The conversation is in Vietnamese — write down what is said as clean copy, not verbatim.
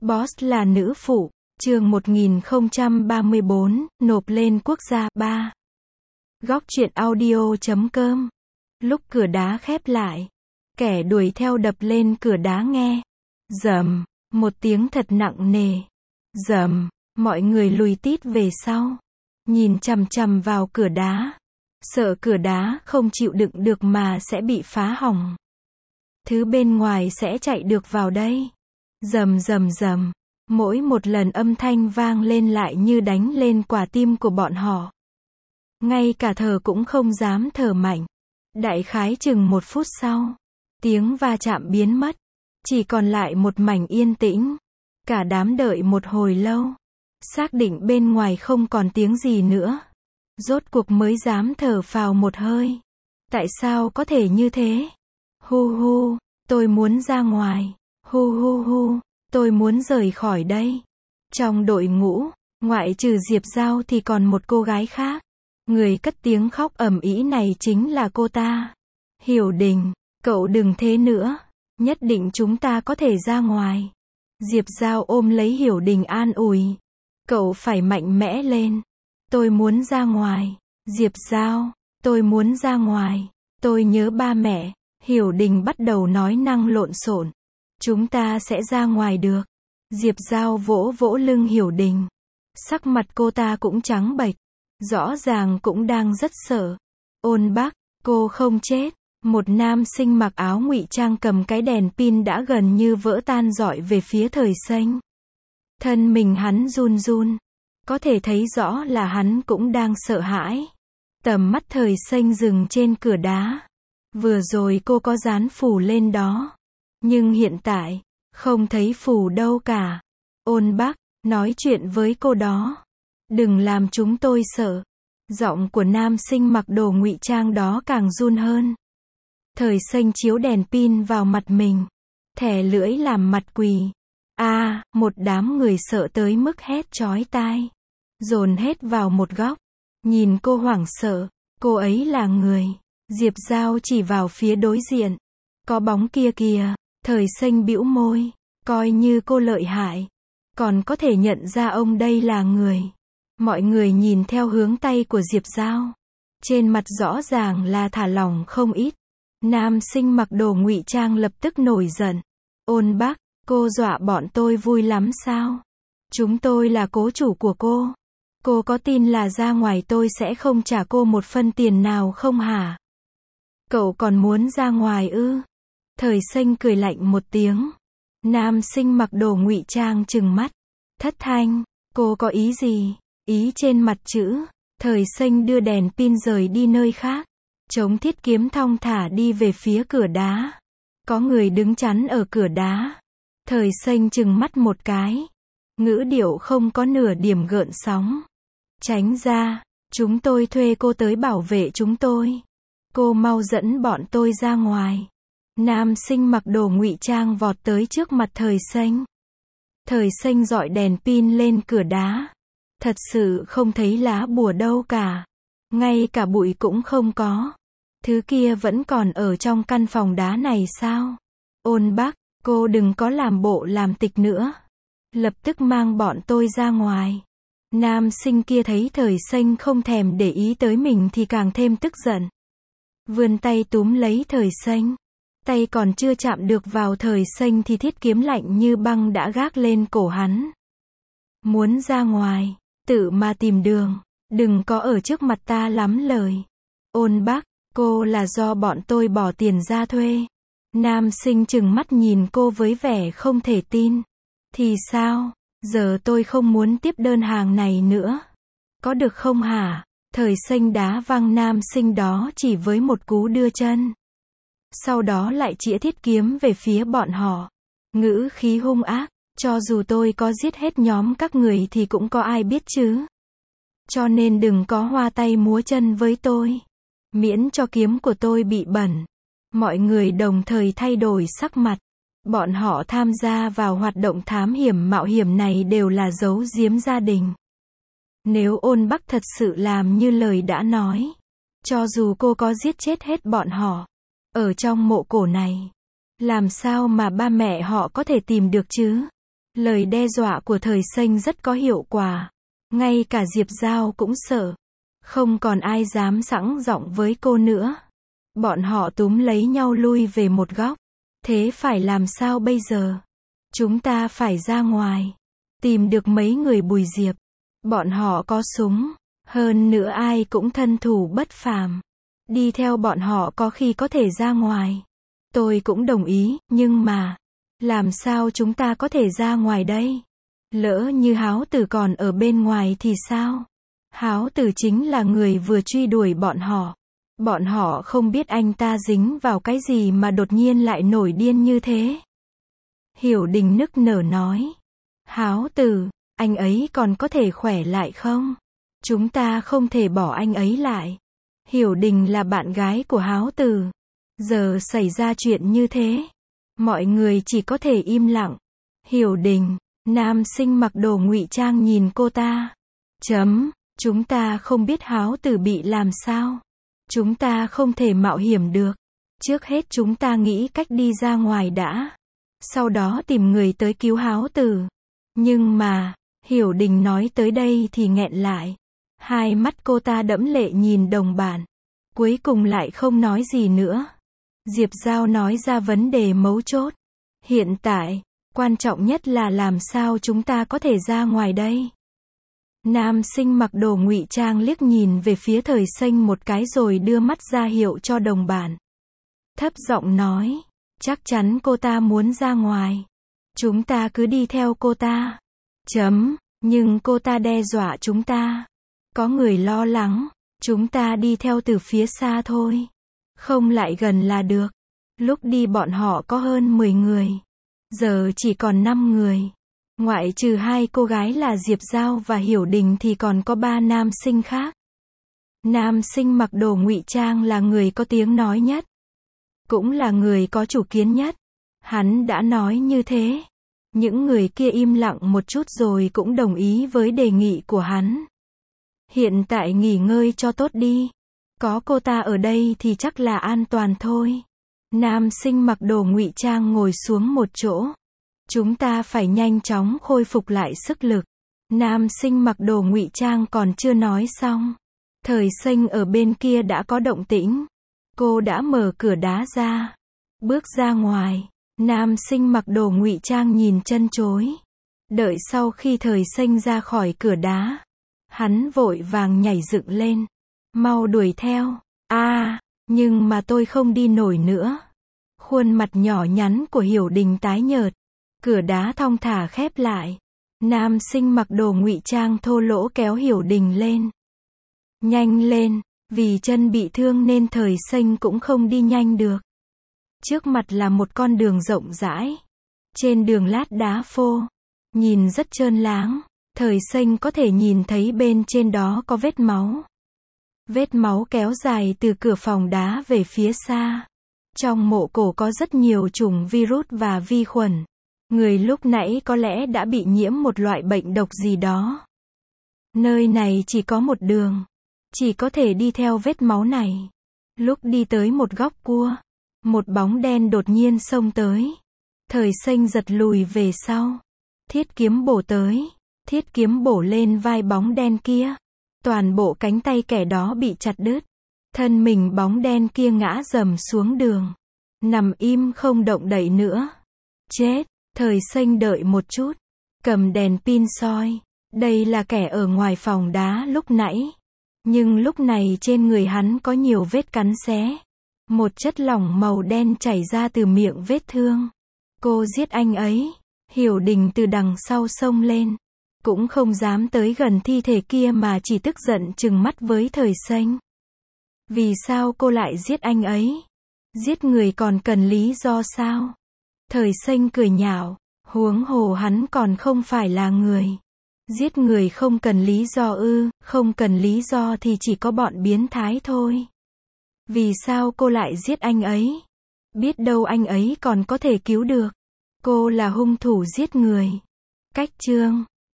Boss là nữ phụ, chương 1034, nộp lên quốc gia 3. Góc truyện audio.com. Lúc cửa đá khép lại, kẻ đuổi theo đập lên cửa đá nghe. Rầm, một tiếng thật nặng nề. Rầm, mọi người lùi tít về sau. Nhìn chằm chằm vào cửa đá. Sợ cửa đá không chịu đựng được mà sẽ bị phá hỏng. Thứ bên ngoài sẽ chạy được vào đây. Rầm rầm rầm. Mỗi một lần âm thanh vang lên lại như đánh lên quả tim của bọn họ. Ngay cả thở cũng không dám thở mạnh. Đại khái chừng 1 phút sau, tiếng va chạm biến mất. Chỉ còn lại một mảnh yên tĩnh. Cả đám đợi một hồi lâu. Xác định bên ngoài không còn tiếng gì nữa. Rốt cuộc mới dám thở phào một hơi. Tại sao có thể như thế? Hu hu, tôi muốn ra ngoài. Hu hu hu, tôi muốn rời khỏi đây. Trong đội ngũ, ngoại trừ Diệp Giao thì còn một cô gái khác. Người cất tiếng khóc ầm ĩ này chính là cô ta. Hiểu Đình, cậu đừng thế nữa. Nhất định chúng ta có thể ra ngoài. Diệp Giao ôm lấy Hiểu Đình an ủi. Cậu phải mạnh mẽ lên. Tôi muốn ra ngoài. Diệp Giao, tôi muốn ra ngoài. Tôi nhớ ba mẹ. Hiểu Đình bắt đầu nói năng lộn xộn. Chúng ta sẽ ra ngoài được. Diệp Giao vỗ vỗ lưng Hiểu Đình. Sắc mặt cô ta cũng trắng bệch. Rõ ràng cũng đang rất sợ. Ôn Bắc, cô không chết. Một nam sinh mặc áo ngụy trang cầm cái đèn pin đã gần như vỡ tan dọi về phía Thời Xanh. Thân mình hắn run run. Có thể thấy rõ là hắn cũng đang sợ hãi. Tầm mắt Thời Xanh dừng trên cửa đá. Vừa rồi cô có dán phù lên đó. Nhưng hiện tại, không thấy phù đâu cả. Ôn Bắc, nói chuyện với cô đó. Đừng làm chúng tôi sợ. Giọng của nam sinh mặc đồ ngụy trang đó càng run hơn. Thời Xanh chiếu đèn pin vào mặt mình. Thè lưỡi làm mặt quỳ. Một đám người sợ tới mức hét chói tai. Dồn hết vào một góc. Nhìn cô hoảng sợ. Cô ấy là người. Diệp Giao chỉ vào phía đối diện. Có bóng kia kìa. Thời Xanh bĩu môi. Coi như cô lợi hại. Còn có thể nhận ra ông đây là người. Mọi người nhìn theo hướng tay của Diệp Giao. Trên mặt rõ ràng là thả lỏng không ít. Nam sinh mặc đồ ngụy trang lập tức nổi giận. Ôn Bắc, cô dọa bọn tôi vui lắm sao? Chúng tôi là cố chủ của cô. Cô có tin là ra ngoài tôi sẽ không trả cô một phân tiền nào không hả? Cậu còn muốn ra ngoài ư? Thời Xanh cười lạnh một tiếng. Nam sinh mặc đồ ngụy trang trừng mắt. Thất Thanh, cô có ý gì? Ý trên mặt chữ. Thời Xanh đưa đèn pin rời đi nơi khác. Chống thiết kiếm thong thả đi về phía cửa đá. Có người đứng chắn ở cửa đá. Thời Xanh trừng mắt một cái. Ngữ điệu không có nửa điểm gợn sóng. Tránh ra, chúng tôi thuê cô tới bảo vệ chúng tôi. Cô mau dẫn bọn tôi ra ngoài. Nam sinh mặc đồ ngụy trang vọt tới trước mặt Thời Xanh. Thời Xanh dọi đèn pin lên cửa đá. Thật sự không thấy lá bùa đâu cả. Ngay cả bụi cũng không có. Thứ kia vẫn còn ở trong căn phòng đá này sao? Ôn Bắc, cô đừng có làm bộ làm tịch nữa. Lập tức mang bọn tôi ra ngoài. Nam sinh kia thấy Thời Xanh không thèm để ý tới mình thì càng thêm tức giận. Vươn tay túm lấy Thời Xanh. Tay còn chưa chạm được vào Thời Xanh thì thiết kiếm lạnh như băng đã gác lên cổ hắn. Muốn ra ngoài, tự mà tìm đường. Đừng có ở trước mặt ta lắm lời. Ôn Bắc, cô là do bọn tôi bỏ tiền ra thuê. Nam sinh trừng mắt nhìn cô với vẻ không thể tin. Thì sao? Giờ tôi không muốn tiếp đơn hàng này nữa. Có được không hả? Thời Xanh đá văng nam sinh đó chỉ với một cú đưa chân. Sau đó lại chĩa thiết kiếm về phía bọn họ. Ngữ khí hung ác. Cho dù tôi có giết hết nhóm các người thì cũng có ai biết chứ. Cho nên đừng có hoa tay múa chân với tôi. Miễn cho kiếm của tôi bị bẩn. Mọi người đồng thời thay đổi sắc mặt. Bọn họ tham gia vào hoạt động thám hiểm mạo hiểm này đều là giấu giếm gia đình. Nếu Ôn Bắc thật sự làm như lời đã nói. Cho dù cô có giết chết hết bọn họ. Ở trong mộ cổ này. Làm sao mà ba mẹ họ có thể tìm được chứ? Lời đe dọa của Thời Xanh rất có hiệu quả. Ngay cả Diệp Giao cũng sợ. Không còn ai dám sẵn giọng với cô nữa. Bọn họ túm lấy nhau lui về một góc. Thế phải làm sao bây giờ? Chúng ta phải ra ngoài. Tìm được mấy người Bùi Diệp. Bọn họ có súng. Hơn nữa ai cũng thân thủ bất phàm. Đi theo bọn họ có khi có thể ra ngoài. Tôi cũng đồng ý, nhưng mà, làm sao chúng ta có thể ra ngoài đây? Lỡ như Háo Tử còn ở bên ngoài thì sao? Háo Tử chính là người vừa truy đuổi bọn họ. Bọn họ không biết anh ta dính vào cái gì mà đột nhiên lại nổi điên như thế. Hiểu Đình nức nở nói. Háo Tử, anh ấy còn có thể khỏe lại không? Chúng ta không thể bỏ anh ấy lại. Hiểu Đình là bạn gái của Háo Tử. Giờ xảy ra chuyện như thế. Mọi người chỉ có thể im lặng. Hiểu Đình, nam sinh mặc đồ ngụy trang nhìn cô ta. Chúng ta không biết Háo Tử bị làm sao. Chúng ta không thể mạo hiểm được. Trước hết chúng ta nghĩ cách đi ra ngoài đã. Sau đó tìm người tới cứu Háo Tử. Nhưng mà, Hiểu Đình nói tới đây thì nghẹn lại. Hai mắt cô ta đẫm lệ nhìn đồng bạn. Cuối cùng lại không nói gì nữa. Diệp Giao nói ra vấn đề mấu chốt. Hiện tại, quan trọng nhất là làm sao chúng ta có thể ra ngoài đây. Nam sinh mặc đồ ngụy trang liếc nhìn về phía Thời Xanh một cái rồi đưa mắt ra hiệu cho đồng bạn. Thấp giọng nói, chắc chắn cô ta muốn ra ngoài. Chúng ta cứ đi theo cô ta. Nhưng cô ta đe dọa chúng ta. Có người lo lắng, chúng ta đi theo từ phía xa thôi. Không lại gần là được. Lúc đi bọn họ có hơn 10 người. Giờ chỉ còn 5 người. Ngoại trừ 2 cô gái là Diệp Giao và Hiểu Đình thì còn có 3 nam sinh khác. Nam sinh mặc đồ ngụy trang là người có tiếng nói nhất. Cũng là người có chủ kiến nhất. Hắn đã nói như thế. Những người kia im lặng một chút rồi cũng đồng ý với đề nghị của hắn. Hiện tại nghỉ ngơi cho tốt đi. Có cô ta ở đây thì chắc là an toàn thôi. Nam sinh mặc đồ ngụy trang ngồi xuống một chỗ. Chúng ta phải nhanh chóng khôi phục lại sức lực. Nam sinh mặc đồ ngụy trang còn chưa nói xong. Thời Xanh ở bên kia đã có động tĩnh. Cô đã mở cửa đá ra. Bước ra ngoài. Nam sinh mặc đồ ngụy trang nhìn chân chối. Đợi sau khi Thời Xanh ra khỏi cửa đá. Hắn vội vàng nhảy dựng lên. Mau đuổi theo. Nhưng mà tôi không đi nổi nữa. Khuôn mặt nhỏ nhắn của Hiểu Đình tái nhợt. Cửa đá thong thả khép lại. Nam sinh mặc đồ ngụy trang thô lỗ kéo Hiểu Đình lên. Nhanh lên, vì chân bị thương nên Thời Xanh cũng không đi nhanh được. Trước mặt là một con đường rộng rãi. Trên đường lát đá phô. Nhìn rất trơn láng. Thời Xanh có thể nhìn thấy bên trên đó có vết máu. Vết máu kéo dài từ cửa phòng đá về phía xa. Trong mộ cổ có rất nhiều chủng virus và vi khuẩn. Người lúc nãy có lẽ đã bị nhiễm một loại bệnh độc gì đó. Nơi này chỉ có một đường. Chỉ có thể đi theo vết máu này. Lúc đi tới một góc cua. Một bóng đen đột nhiên xông tới. Thời Xanh giật lùi về sau. Thiết kiếm bổ tới. Thiết kiếm bổ lên vai bóng đen kia. Toàn bộ cánh tay kẻ đó bị chặt đứt. Thân mình bóng đen kia ngã rầm xuống đường. Nằm im không động đậy nữa. Chết. Thời Xanh đợi một chút. Cầm đèn pin soi. Đây là kẻ ở ngoài phòng đá lúc nãy. Nhưng lúc này trên người hắn có nhiều vết cắn xé. Một chất lỏng màu đen chảy ra từ miệng vết thương. Cô giết anh ấy. Hiểu Đình từ đằng sau xông lên. Cũng không dám tới gần thi thể kia mà chỉ tức giận trừng mắt với Thời Xanh. Vì sao cô lại giết anh ấy? Giết người còn cần lý do sao? Thời Xanh cười nhạo. Huống hồ hắn còn không phải là người. Giết người không cần lý do ư? Không cần lý do thì chỉ có bọn biến thái thôi. Vì sao cô lại giết anh ấy? Biết đâu anh ấy còn có thể cứu được. Cô là hung thủ giết người. Cách chương